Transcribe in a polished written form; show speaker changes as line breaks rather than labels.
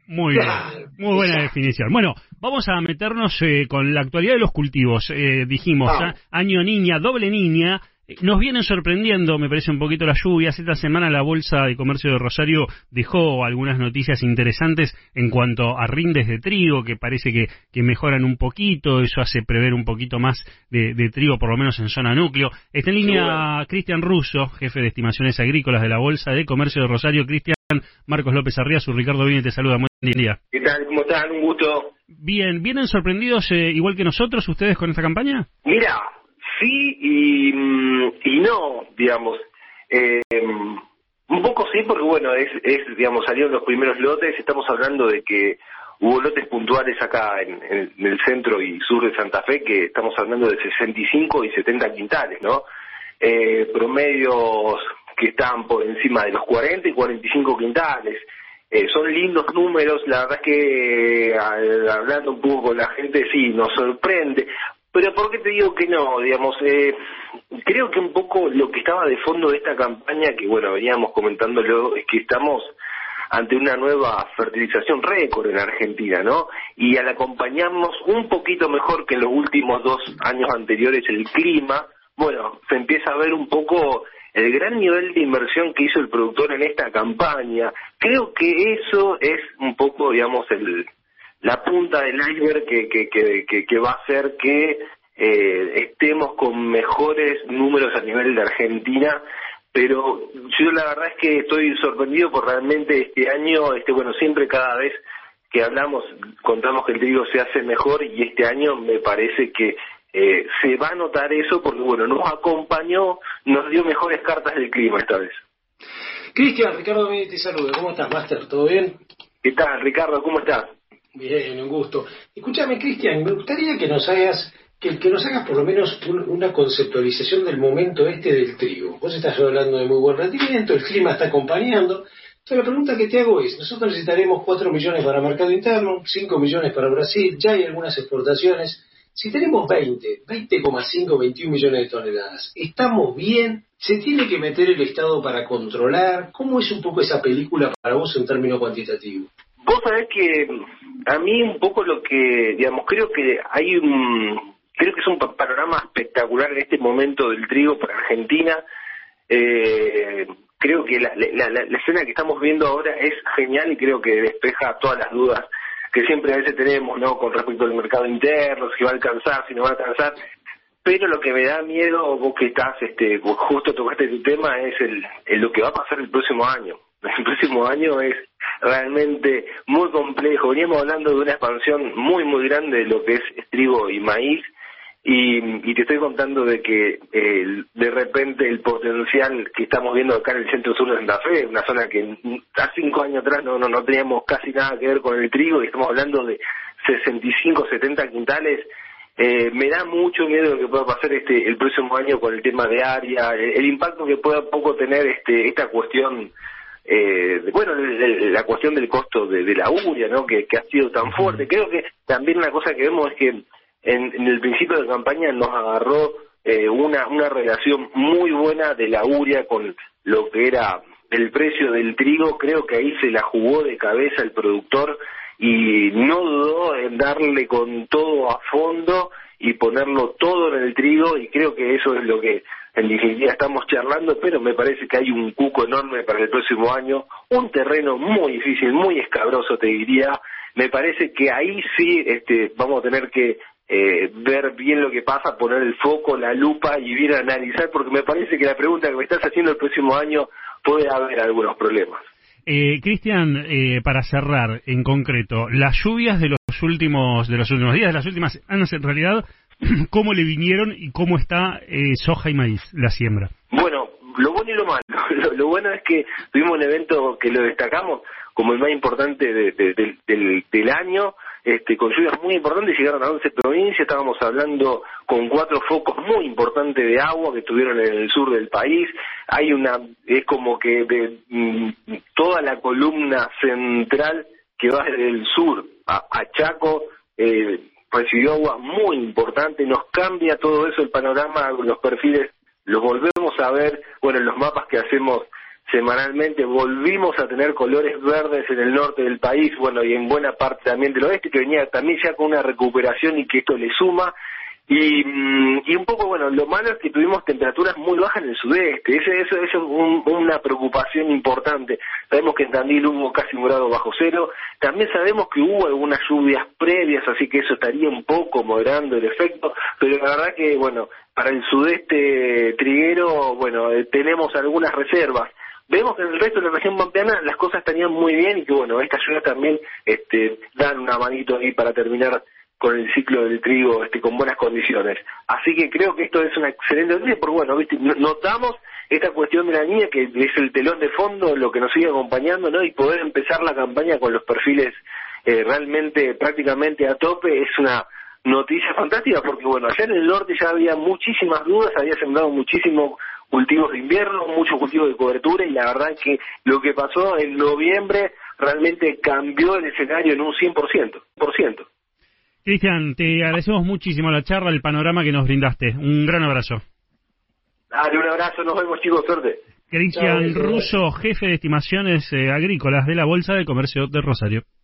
Muy bien, muy buena definición. Bueno, vamos a meternos con la actualidad de los cultivos. Dijimos, año niña, doble niña. Nos vienen sorprendiendo, me parece, un poquito las lluvias. Esta semana la Bolsa de Comercio de Rosario dejó algunas noticias interesantes en cuanto a rindes de trigo, que parece que mejoran un poquito. Eso hace prever un poquito más de trigo, por lo menos en zona núcleo. Está en línea Cristian Russo, jefe de estimaciones agrícolas de la Bolsa de Comercio de Rosario. Cristian, Marcos López Arriazu, Ricardo Vine te saluda. Buen día.
¿Qué tal? ¿Cómo están? Un gusto.
Bien, ¿vienen sorprendidos igual que nosotros ustedes con esta campaña?
Mira, sí y no, digamos. Un poco sí, porque bueno, digamos, salieron los primeros lotes. Estamos hablando de que hubo lotes puntuales acá en el centro y sur de Santa Fe, que estamos hablando de 65 y 70 quintales, ¿no? Promedios que están por encima de los 40 y 45 quintales. Son lindos números, la verdad es que hablando un poco con la gente, sí, nos sorprende. Pero ¿por qué te digo que no? Digamos, creo que un poco lo que estaba de fondo de esta campaña, que bueno, veníamos comentándolo, es que estamos ante una nueva fertilización récord en Argentina, ¿no? Y al acompañarnos un poquito mejor que en los últimos 2 años anteriores el clima, bueno, se empieza a ver un poco el gran nivel de inversión que hizo el productor en esta campaña. Creo que eso es un poco, digamos, la punta del iceberg que va a hacer que estemos con mejores números a nivel de Argentina. Pero yo la verdad es que estoy sorprendido por realmente este año, bueno, siempre cada vez que hablamos contamos que el trigo se hace mejor, y este año me parece que se va a notar eso porque, bueno, nos acompañó, nos dio mejores cartas del clima esta vez.
Cristian, Ricardo Vini te saluda. ¿Cómo estás, Máster? ¿Todo bien?
¿Qué tal, Ricardo? ¿Cómo estás?
Bien, un gusto. Escúchame, Cristian, me gustaría que nos hagas por lo menos una conceptualización del momento del trigo. Vos estás hablando de muy buen rendimiento, el clima está acompañando. Entonces la pregunta que te hago es, nosotros necesitaremos 4 millones para mercado interno, 5 millones para Brasil, ya hay algunas exportaciones. Si tenemos 20,5, 21 millones de toneladas, ¿estamos bien? ¿Se tiene que meter el Estado para controlar? ¿Cómo es un poco esa película para vos en términos cuantitativos?
Vos sabés que a mí un poco lo que, digamos, creo que es un panorama espectacular en este momento del trigo para Argentina. Creo que la escena que estamos viendo ahora es genial y creo que despeja todas las dudas que siempre a veces tenemos, ¿no? Con respecto al mercado interno, si va a alcanzar, si no va a alcanzar. Pero lo que me da miedo, vos que estás, vos justo tocaste tu tema, es lo que va a pasar el próximo año. El próximo año es realmente muy complejo. Veníamos hablando de una expansión muy, muy grande de lo que es trigo y maíz, y te estoy contando de que de repente el potencial que estamos viendo acá en el centro-sur de Santa Fe, una zona que hace 5 años atrás no teníamos casi nada que ver con el trigo, y estamos hablando de 65, 70 quintales. Me da mucho miedo lo que pueda pasar el próximo año con el tema de área, el impacto que pueda poco tener esta cuestión, la cuestión del costo de la urea, ¿no? Que ha sido tan fuerte. Creo que también una cosa que vemos es que en el principio de campaña nos agarró una relación muy buena de la urea con lo que era el precio del trigo. Creo que ahí se la jugó de cabeza el productor y no dudó en darle con todo a fondo y ponerlo todo en el trigo, y creo que eso es lo que en definitiva estamos charlando. Pero me parece que hay un cuco enorme para el próximo año, un terreno muy difícil, muy escabroso te diría. Me parece que ahí sí vamos a tener que ver bien lo que pasa, poner el foco, la lupa y bien analizar, porque me parece que la pregunta que me estás haciendo el próximo año puede haber algunos problemas.
Cristian, para cerrar en concreto, las lluvias de los últimos días, de las últimas semanas en realidad, ¿cómo le vinieron y cómo está soja y maíz, la siembra?
Bueno, lo bueno y lo malo. Lo bueno es que tuvimos un evento que lo destacamos como el más importante del año, con lluvias muy importantes, llegaron a 11 provincias. Estábamos hablando con 4 focos muy importantes de agua que tuvieron en el sur del país. Es como que toda la columna central que va desde el sur a Chaco recibió agua muy importante. Nos cambia todo eso el panorama, los perfiles los volvemos a ver, bueno, en los mapas que hacemos semanalmente volvimos a tener colores verdes en el norte del país, bueno, y en buena parte también del oeste, que venía también ya con una recuperación y que esto le suma. Y un poco, bueno, lo malo es que tuvimos temperaturas muy bajas en el sudeste. Eso es una preocupación importante. Sabemos que en Tandil hubo casi 1 grado bajo cero. También sabemos que hubo algunas lluvias previas, así que eso estaría un poco moderando el efecto. Pero la verdad que, bueno, para el sudeste triguero, bueno, tenemos algunas reservas. Vemos que en el resto de la región pampeana las cosas estarían muy bien y que, bueno, estas lluvias también dan una manito ahí para terminar con el ciclo del trigo con buenas condiciones. Así que creo que esto es una excelente noticia, porque bueno, ¿viste? Notamos esta cuestión de la niña, que es el telón de fondo, lo que nos sigue acompañando, ¿no? Y poder empezar la campaña con los perfiles realmente prácticamente a tope es una noticia fantástica, porque bueno, allá en el norte ya había muchísimas dudas, había sembrado muchísimos cultivos de invierno, muchos cultivos de cobertura, y la verdad es que lo que pasó en noviembre realmente cambió el escenario en un 100%.
Cristian, te agradecemos muchísimo la charla, el panorama que nos brindaste. Un gran abrazo.
Dale, un abrazo, nos vemos, chicos, suerte.
Cristian Russo, jefe de estimaciones agrícolas de la Bolsa de Comercio de Rosario.